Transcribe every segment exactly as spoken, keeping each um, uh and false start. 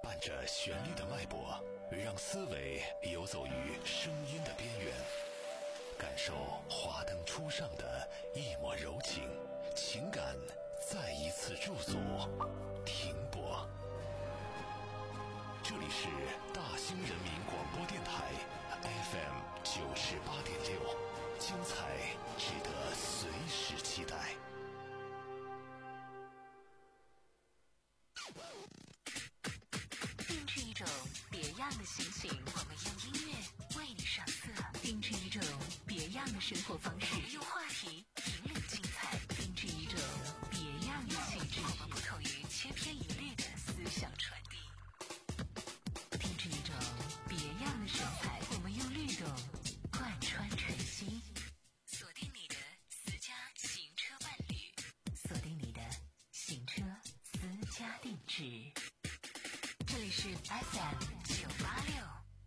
伴着旋律的脉搏，让思维游走于声音的边缘，感受华灯初上的一抹柔情，情感再一次驻足停泊。这里是大兴人民广播电台 F M 九十八点六，精彩值得随时期待。 定制一种别样的心情，我们用音乐为你上色；定制一种别样的生活方式，用话题引领精彩；定制一种别样的气质，我们不同于千篇一律的思想传递；定制一种别样的神采，我们用律动贯穿晨曦。锁定你的私家行车伴侣，锁定你的行车私家定制。这里是 F M 九八六。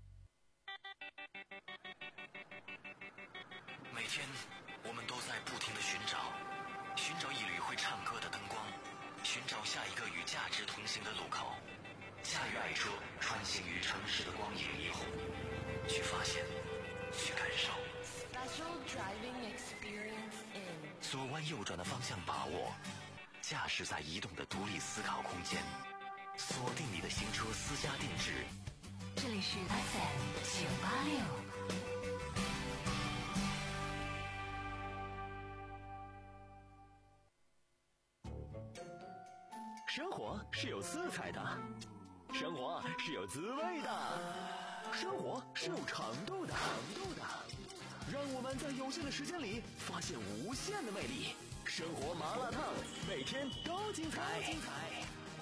每天我们都在不停地寻找，寻找一缕会唱歌的灯光，寻找下一个与价值同行的路口。驾驭爱车，穿行于城市的光影霓虹，去发现，去感受。 Special driving experience in 左弯右转的方向把握，驾驶在移动的独立思考空间。锁定你的行车私家定制， 这里是 F M 九八六。 生活是有色彩的，生活是有滋味的，生活是有长度的，长度的。让我们在有限的时间里发现无限的魅力。生活麻辣烫，每天都精彩。精彩。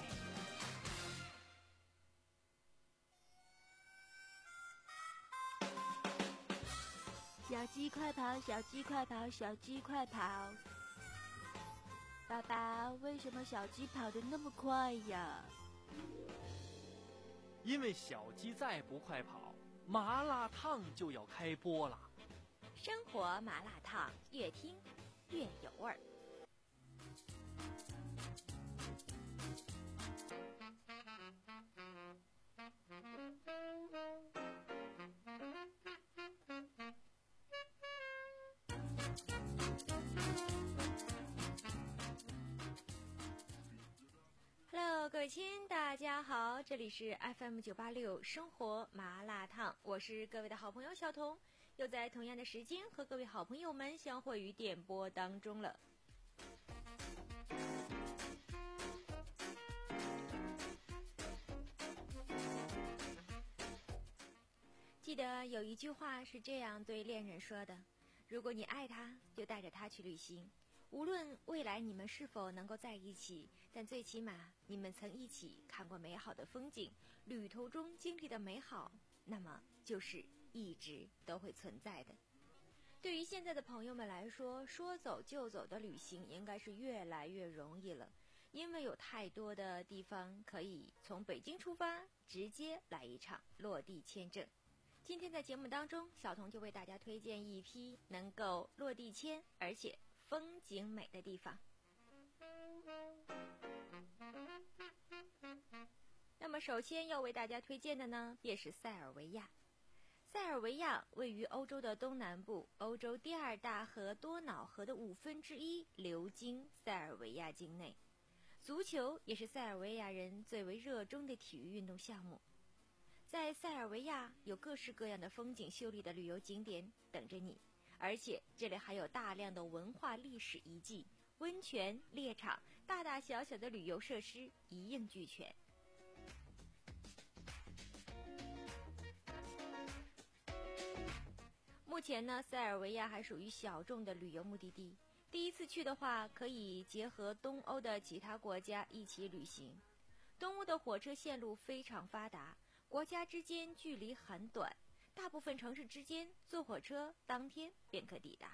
小鸡快跑，小鸡快跑，小鸡快跑！爸爸，为什么小鸡跑得那么快呀？ 因为小鸡再不快跑，麻辣烫就要开播了。 生活麻辣烫，越听越有味儿。Hello， 各位亲，大家好，这里是 F M 九八六生活麻辣烫，我是各位的好朋友小彤，又在同样的时间和各位好朋友们相会于电波当中了。记得有一句话是这样对恋人说的：如果你爱他，就带着他去旅行。无论未来你们是否能够在一起，但最起码你们曾一起看过美好的风景，旅途中经历的美好，那么就是一直都会存在的。对于现在的朋友们来说，说走就走的旅行应该是越来越容易了，因为有太多的地方可以从北京出发，直接来一场落地签证。今天在节目当中，小彤就为大家推荐一批能够落地签而且风景美的地方。那么首先要为大家推荐的呢，便是塞尔维亚。塞尔维亚位于欧洲的东南部，欧洲第二大河多瑙河的五分之一流经塞尔维亚境内。足球也是塞尔维亚人最为热衷的体育运动项目。在塞尔维亚有各式各样的风景秀丽的旅游景点等着你，而且这里还有大量的文化历史遗迹、温泉、猎场，大大小小的旅游设施一应俱全。目前呢，塞尔维亚还属于小众的旅游目的地，第一次去的话，可以结合东欧的其他国家一起旅行。东欧的火车线路非常发达，国家之间距离很短，大部分城市之间坐火车当天便可抵达。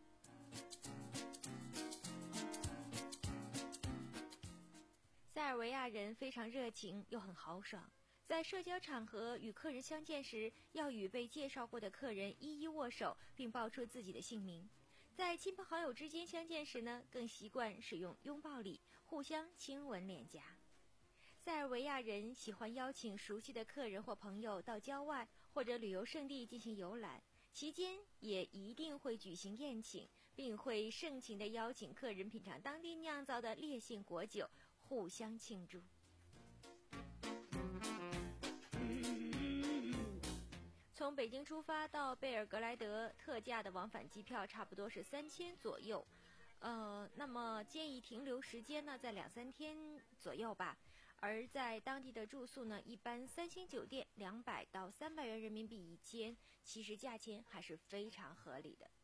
塞尔维亚人非常热情又很豪爽，在社交场合与客人相见时，要与被介绍过的客人一一握手，并报出自己的姓名。在亲朋好友之间相见时呢，更习惯使用拥抱礼，互相亲吻脸颊。 塞尔维亚人喜欢邀请熟悉的客人或朋友到郊外或者旅游胜地进行游览，期间也一定会举行宴请，并会盛情地邀请客人品尝当地酿造的烈性果酒，互相庆祝。从北京出发到贝尔格莱德，特价的往返机票差不多是三千左右，呃，那么建议停留时间呢在两三天左右吧。而在当地的住宿呢，一般三星酒店两百到三百元人民币一间，其实价钱还是非常合理的。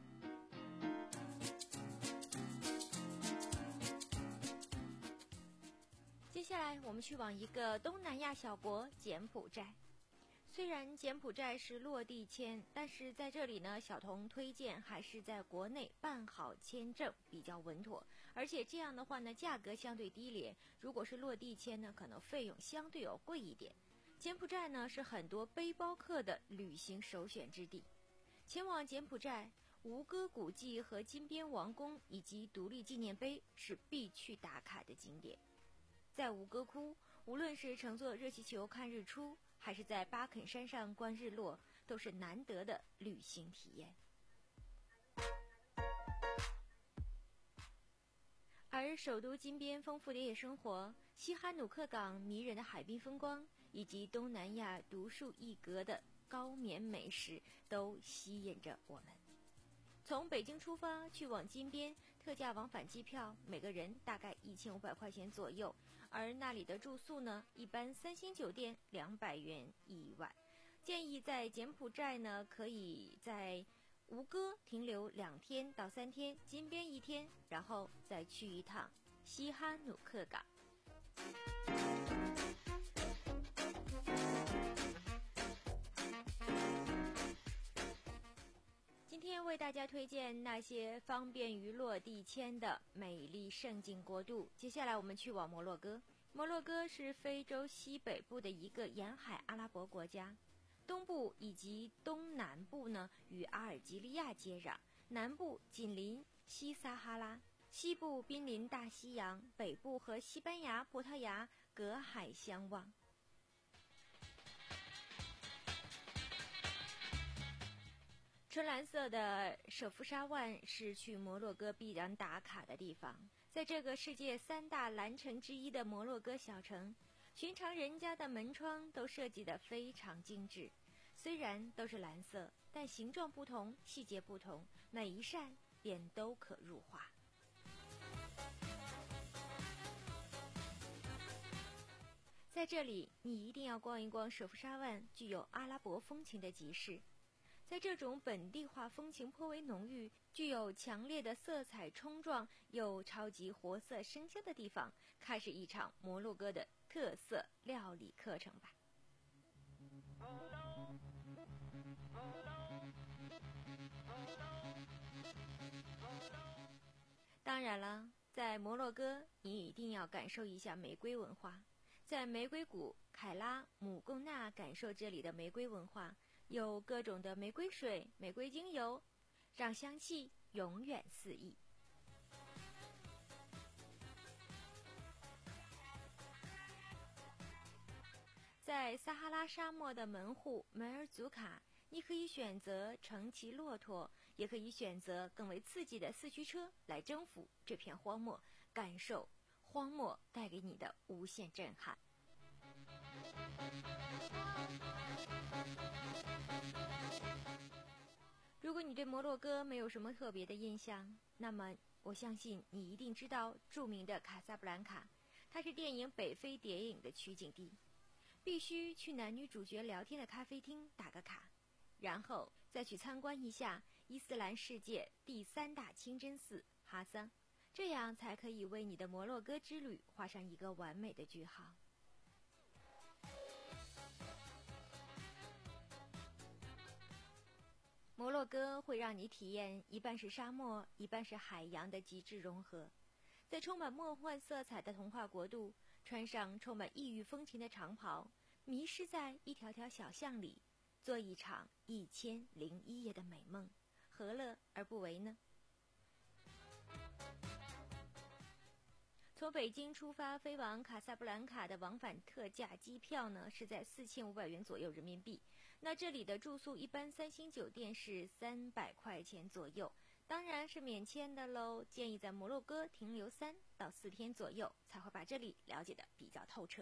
接下来我们去往一个东南亚小国柬埔寨。虽然柬埔寨是落地签，但是在这里呢，小童推荐还是在国内办好签证比较稳妥，而且这样的话呢，价格相对低廉。如果是落地签呢，可能费用相对要贵一点。柬埔寨呢是很多背包客的旅行首选之地。前往柬埔寨，吴哥古迹和金边王宫以及独立纪念碑是必去打卡的景点。在吴哥窟，无论是乘坐热气球看日出，还是在巴肯山上观日落，都是难得的旅行体验。而首都金边丰富的夜生活、西哈努克港迷人的海滨风光，以及东南亚独树一格的高棉美食，都吸引着我们。从北京出发去往金边，特价往返机票每个人大概一千五百块钱左右，而那里的住宿呢，一般三星酒店两百元一晚。建议在柬埔寨呢，可以在吴哥停留两天到三天，金边一天，然后再去一趟西哈努克港。今天为大家推荐那些方便于落地签的美丽胜境国度。接下来我们去往摩洛哥。摩洛哥是非洲西北部的一个沿海阿拉伯国家，东部以及东南部呢与阿尔及利亚接壤，南部紧邻西撒哈拉，西部濒临大西洋，北部和西班牙、葡萄牙隔海相望。纯蓝色的舍夫沙万是去摩洛哥必然打卡的地方。在这个世界三大蓝城之一的摩洛哥小城，寻常人家的门窗都设计得非常精致。虽然都是蓝色，但形状不同，细节不同，每一扇便都可入画。在这里，你一定要逛一逛舍夫沙万具有阿拉伯风情的集市。在这种本地化风情颇为浓郁、具有强烈的色彩冲撞又超级活色生香的地方，开始一场摩洛哥的特色料理课程吧。当然了，在摩洛哥，你一定要感受一下玫瑰文化。在玫瑰谷凯拉姆贡纳感受这里的玫瑰文化。有各种的玫瑰水、玫瑰精油，让香气永远四溢。在撒哈拉沙漠的门户梅尔祖卡，你可以选择乘骑骆驼，也可以选择更为刺激的四驱车来征服这片荒漠，感受荒漠带给你的无限震撼。如果你对摩洛哥没有什么特别的印象，那么我相信你一定知道著名的卡萨布兰卡，它是电影《北非谍影》的取景地。必须去男女主角聊天的咖啡厅打个卡，然后再去参观一下伊斯兰世界第三大清真寺哈桑，这样才可以为你的摩洛哥之旅画上一个完美的句号。摩洛哥会让你体验一半是沙漠，一半是海洋的极致融合。在充满梦幻色彩的童话国度，穿上充满异域风情的长袍，迷失在一条条小巷里，做一场一千零一夜的美梦，何乐而不为呢？ 从北京出发飞往卡萨布兰卡的往返特价机票呢是在四千五百元左右人民币。那这里的住宿一般三星酒店是三百块钱左右，当然是免签的喽。建议在摩洛哥停留三到四天左右，才会把这里了解的比较透彻。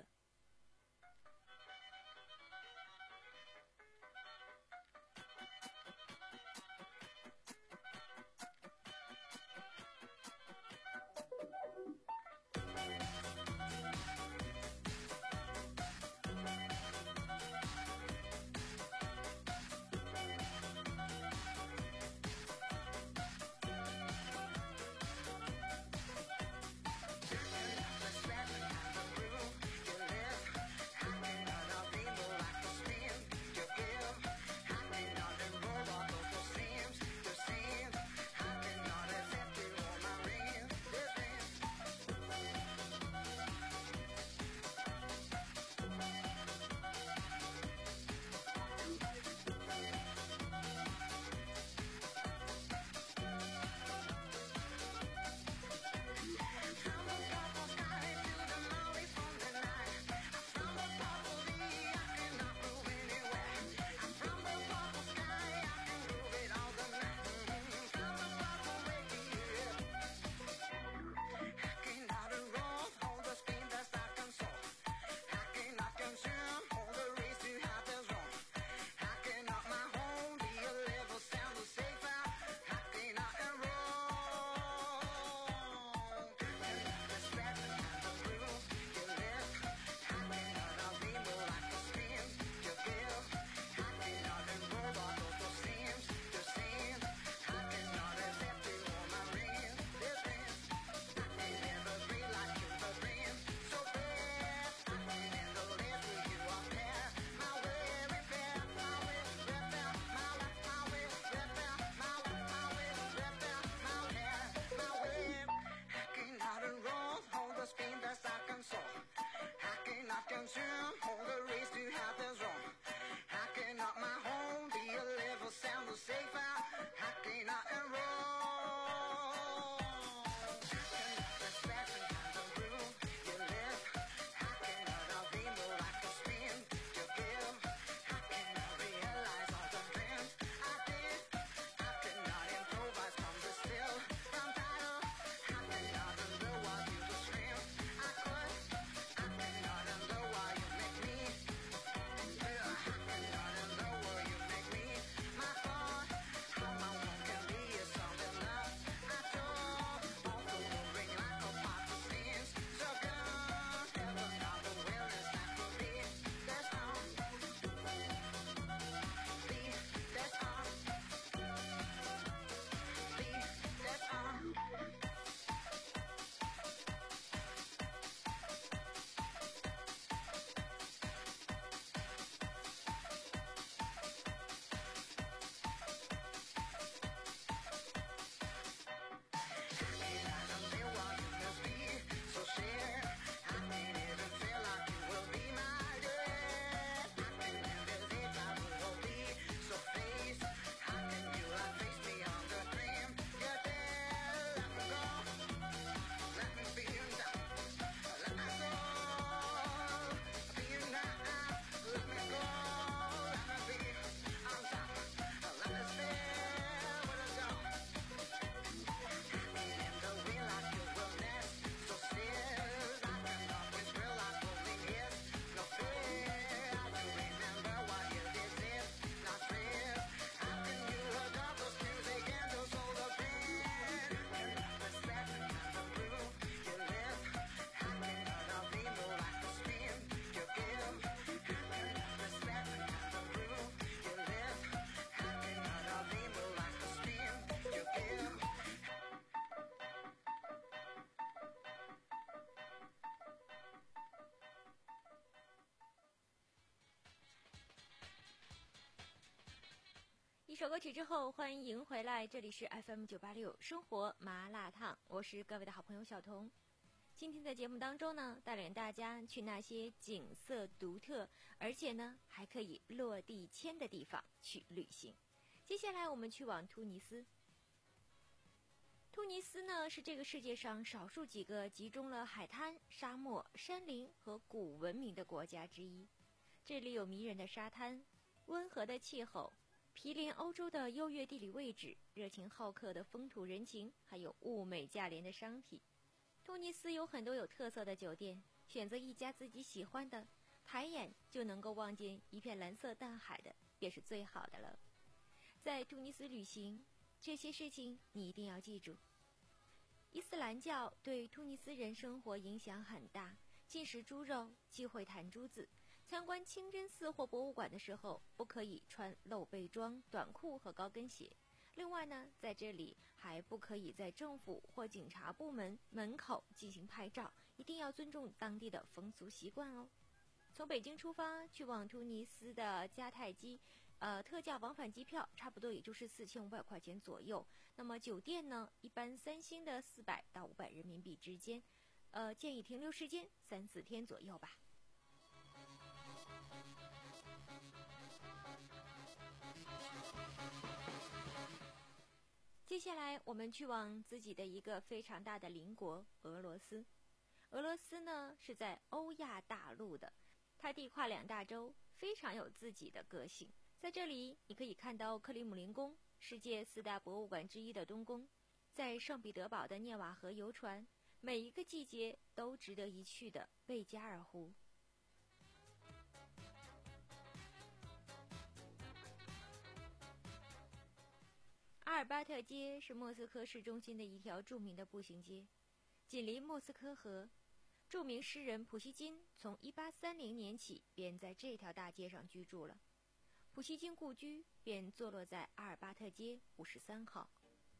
一首歌曲之后，欢迎回来，这里是 F M 九八六生活麻辣烫，我是各位的好朋友小彤。今天在节目当中呢，带领大家去那些景色独特，而且呢还可以落地签的地方去旅行。接下来我们去往突尼斯。 突尼斯呢是这个世界上少数几个集中了海滩、沙漠、山林和古文明的国家之一。这里有迷人的沙滩、温和的气候、毗邻欧洲的优越地理位置、热情好客的风土人情，还有物美价廉的商品。突尼斯有很多有特色的酒店，选择一家自己喜欢的，抬眼就能够望见一片蓝色淡海的，便是最好的了。在突尼斯旅行，这些事情你一定要记住。伊斯兰教对突尼斯人生活影响很大，禁食猪肉，忌讳弹珠子。参观清真寺或博物馆的时候，不可以穿露背装、短裤和高跟鞋。另外呢，在这里还不可以在政府或警察部门门口进行拍照，一定要尊重当地的风俗习惯哦。从北京出发去往突尼斯的迦太基，呃，特价往返机票差不多也就是四千五百块钱左右。那么酒店呢，一般三星的四百到五百人民币之间，呃，建议停留时间三四天左右吧。接下来我们去往自己的一个非常大的邻国俄罗斯。俄罗斯呢是在欧亚大陆的，它地跨两大洲，非常有自己的个性。在这里你可以看到克里姆林宫，世界四大博物馆之一的东宫，在圣彼得堡的涅瓦河游船，每一个季节都值得一去的贝加尔湖。阿尔巴特街是莫斯科市中心的一条著名的步行街，紧邻莫斯科河。著名诗人普希金从一八三零年起便在这条大街上居住了，普希金故居便坐落在阿尔巴特街五十三号。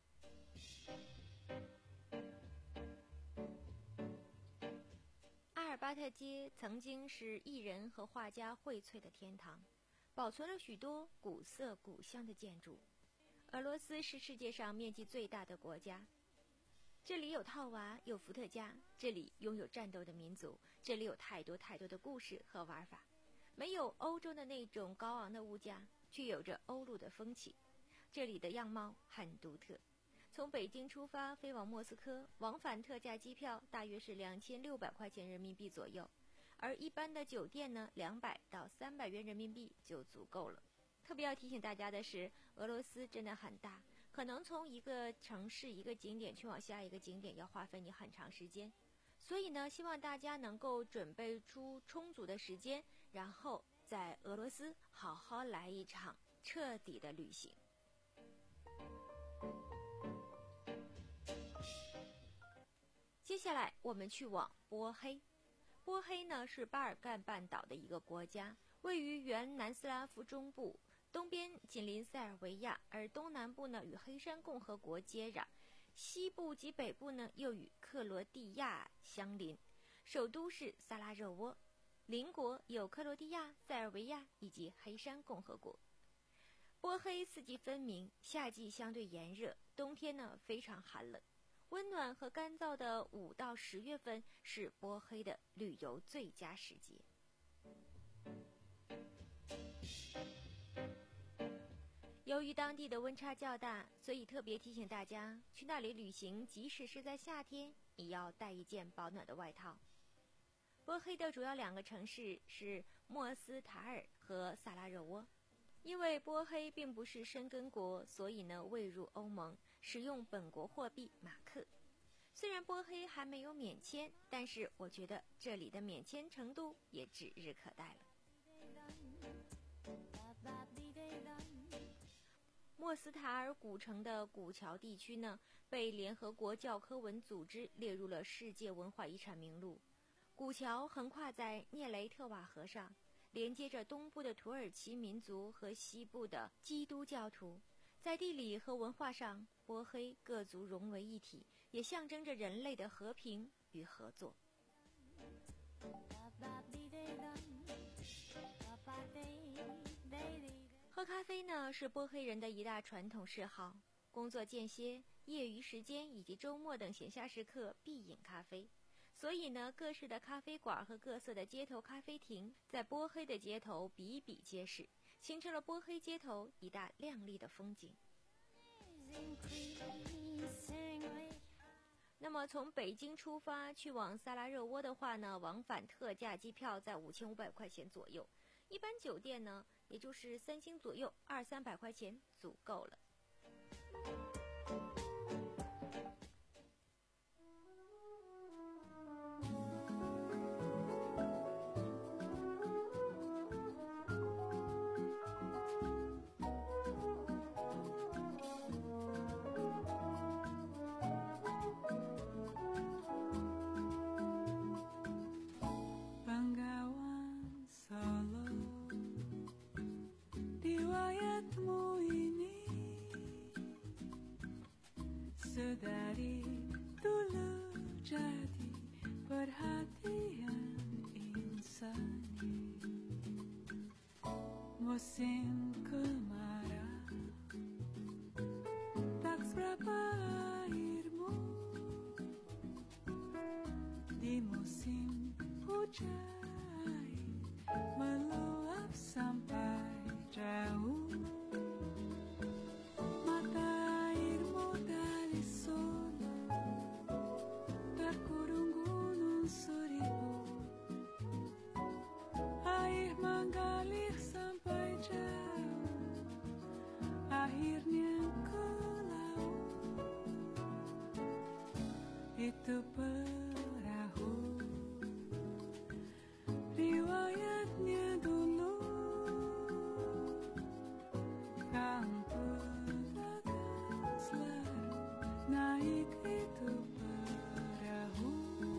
阿尔巴特街曾经是艺人和画家荟萃的天堂，保存了许多古色古香的建筑。俄罗斯是世界上面积最大的国家，这里有套娃，有伏特加，这里拥有战斗的民族，这里有太多太多的故事和玩法。没有欧洲的那种高昂的物价，却有着欧陆的风情。这里的样貌很独特。从北京出发飞往莫斯科，往返特价机票大约是两千六百块钱人民币左右，而一般的酒店呢，两百到三百元人民币就足够了。特别要提醒大家的是，俄罗斯真的很大，可能从一个城市一个景点去往下一个景点要花费你很长时间，所以呢，希望大家能够准备出充足的时间，然后在俄罗斯好好来一场彻底的旅行。接下来我们去往波黑。波黑呢是巴尔干半岛的一个国家，位于原南斯拉夫中部，东边紧邻塞尔维亚，而东南部呢与黑山共和国接壤，西部及北部呢又与克罗地亚相邻。首都是萨拉热窝，邻国有克罗地亚、塞尔维亚以及黑山共和国。波黑四季分明，夏季相对炎热，冬天呢非常寒冷。温暖和干燥的五到十月份是波黑的旅游最佳时节。由于当地的温差较大，所以特别提醒大家，去那里旅行，即使是在夏天，也要带一件保暖的外套。波黑的主要两个城市是莫斯塔尔和萨拉热窝。因为波黑并不是申根国，所以呢未入欧盟，使用本国货币马克。虽然波黑还没有免签，但是我觉得这里的免签程度也指日可待了。莫斯塔尔古城的古桥地区呢，被联合国教科文组织列入了世界文化遗产名录。古桥横跨在涅雷特瓦河上，连接着东部的土耳其民族和西部的基督教徒。在地理和文化上，波黑各族融为一体，也象征着人类的和平与合作。喝咖啡呢，是波黑人的一大传统嗜好。工作间歇、业余时间以及周末等闲暇时刻必饮咖啡。所以呢，各式的咖啡馆和各色的街头咖啡厅在波黑的街头比比皆是，形成了波黑街头一大亮丽的风景。 那么从北京出发去往萨拉热窝的话呢，往返特价机票在五千五百块钱左右，一般酒店呢也就是三星左右，二三百块钱足够了。 Dari dulu jadi perhatian insani. Musim kemarau tak seberapa airmu, di musim hujan meluap sampai jauh. Itu perahu, riwayatnya dulu kang pedagang selalu naik itu perahu.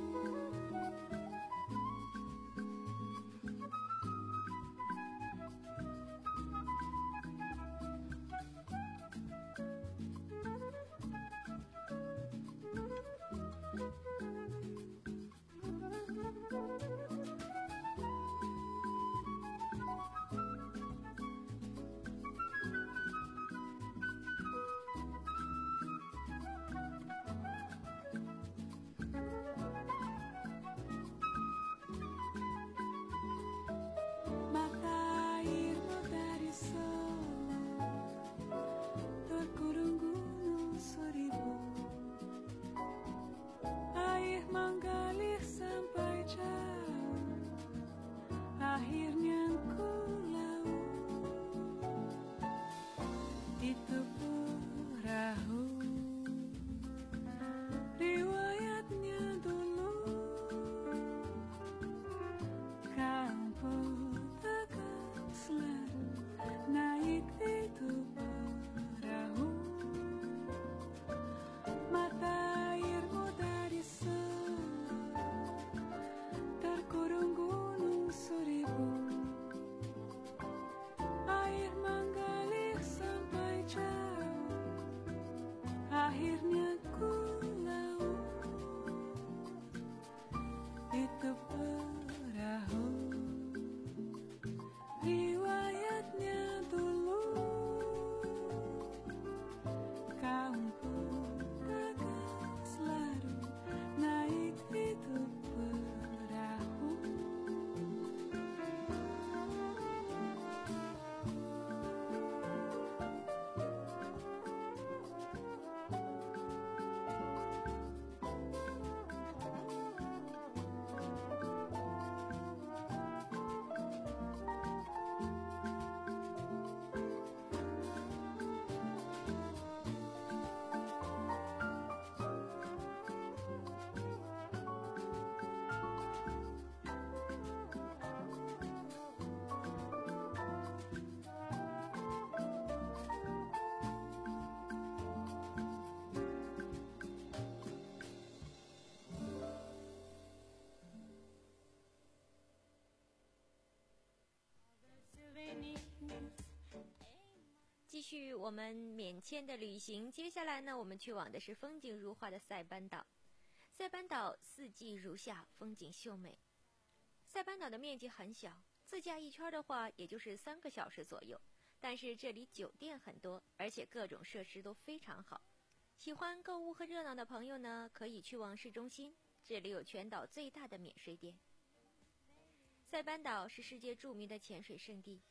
继续我们免签的旅行，接下来呢，我们去往的是风景如画的塞班岛。塞班岛四季如夏，风景秀美。塞班岛的面积很小，自驾一圈的话，也就是三个小时左右。但是这里酒店很多，而且各种设施都非常好。喜欢购物和热闹的朋友呢，可以去往市中心，这里有全岛最大的免税店。塞班岛是世界著名的潜水胜地。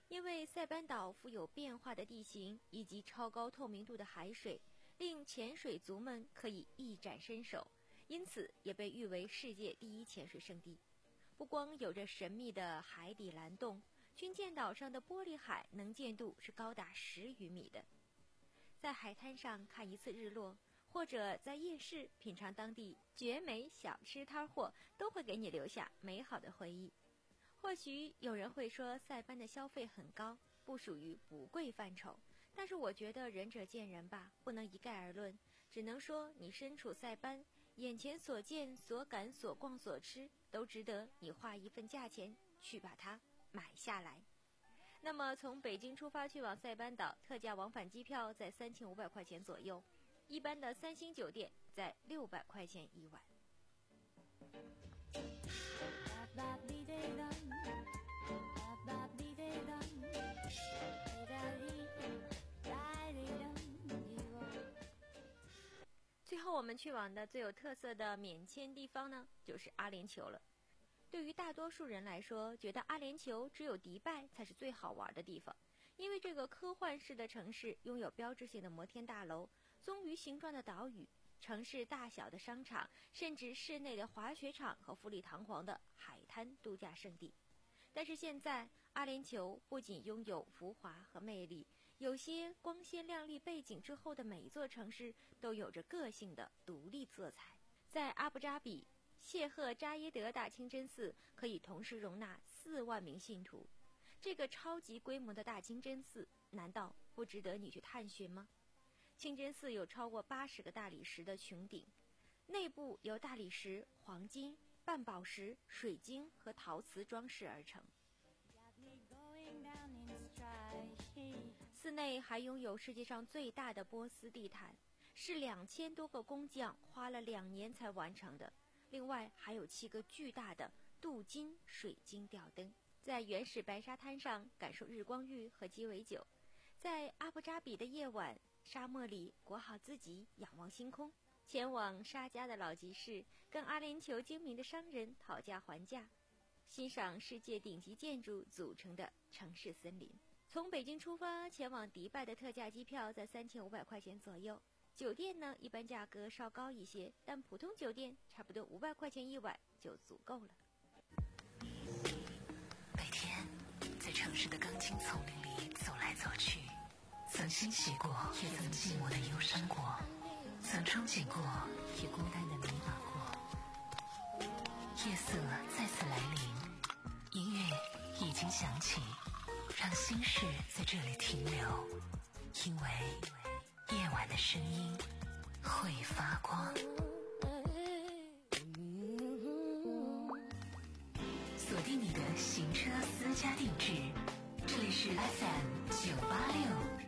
因为塞班岛富有变化的地形以及超高透明度的海水，令潜水族们可以一展身手，因此也被誉为世界第一潜水胜地。不光有着神秘的海底蓝洞，军舰岛上的玻璃海能见度是高达十余米的。在海滩上看一次日落，或者在夜市品尝当地绝美小吃摊货，都会给你留下美好的回忆。或许有人会说塞班的消费很高，不属于不贵范畴，但是我觉得仁者见仁吧，不能一概而论，只能说你身处塞班，眼前所见所感所逛所吃都值得你花一份价钱去把它买下来。那么从北京出发去往塞班岛，特价往返机票在三千五百块钱左右，一般的三星酒店在六百块钱一晚。最后我们去往的最有特色的免签地方呢，就是阿联酋了。对于大多数人来说，觉得阿联酋只有迪拜才是最好玩的地方，因为这个科幻式的城市拥有标志性的摩天大楼、棕榈形状的岛屿、城市大小的商场，甚至室内的滑雪场和富丽堂皇的海滩度假胜地。但是现在，阿联酋不仅拥有浮华和魅力，有些光鲜亮丽背景之后的每一座城市都有着个性的独立色彩。在阿布扎比，谢赫扎耶德大清真寺可以同时容纳四万名信徒。这个超级规模的大清真寺，难道不值得你去探寻吗？清真寺有超过八十个大理石的穹顶，内部由大理石、黄金、半宝石、水晶和陶瓷装饰而成。寺内还拥有世界上最大的波斯地毯，是两千多个工匠花了两年才完成的。另外还有七个巨大的镀金水晶吊灯，在原始白沙滩上感受日光浴和鸡尾酒。在阿布扎比的夜晚，沙漠里裹好自己，仰望星空。前往沙迦的老集市，跟阿联酋精明的商人讨价还价，欣赏世界顶级建筑组成的城市森林。从北京出发前往迪拜的特价机票在三千五百块钱左右，酒店呢一般价格稍高一些，但普通酒店差不多五百块钱一晚就足够了。 每天在城市的钢筋丛林里走来走去，曾欣喜过，也曾寂寞的忧伤过，曾憧憬过，也孤单的迷茫过。夜色再次来临，音乐已经响起，让心事在这里停留，因为夜晚的声音会发光。锁定你的行车私家定制，这里是 F M 九八六。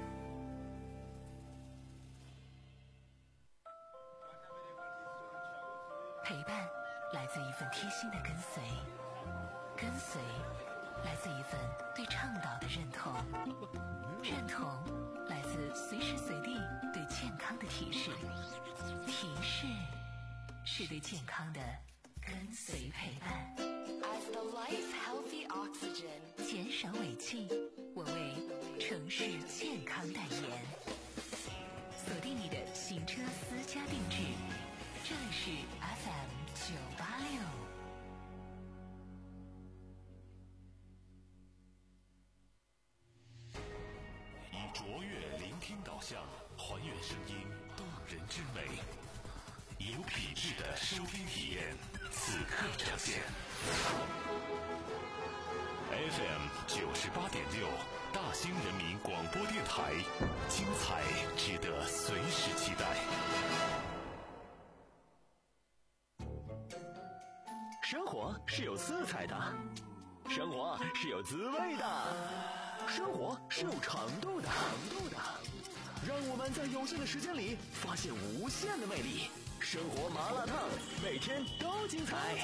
陪伴来自一份贴心的跟随，跟随来自一份对倡导的认同，认同来自随时随地对健康的提示，提示是对健康的跟随陪伴。 As the life healthy oxygen， 减少尾气，我为城市健康代言。锁定你的行车私家定制，这里是 F M 九八六。 以卓越聆听导向，还原声音动人之美，有品质的收听体验，此刻呈现。F M 九十八点六，大兴人民广播电台，精彩值得随时期待。 生活是有色彩的，生活是有滋味的，生活是有长度的。让我们在有限的时间里发现无限的魅力。生活麻辣烫，每天都精彩。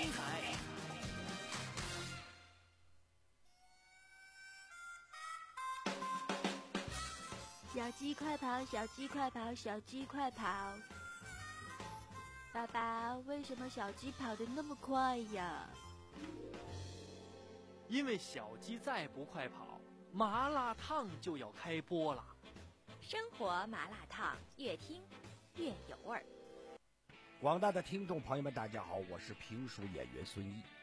小鸡快跑，小鸡快跑，小鸡快跑！爸爸，为什么小鸡跑得那么快呀？ 因为小鸡再不快跑， 麻辣烫就要开播了。 生活麻辣烫，越听越有味儿。 广大的听众朋友们，大家好，我是评书演员孙一。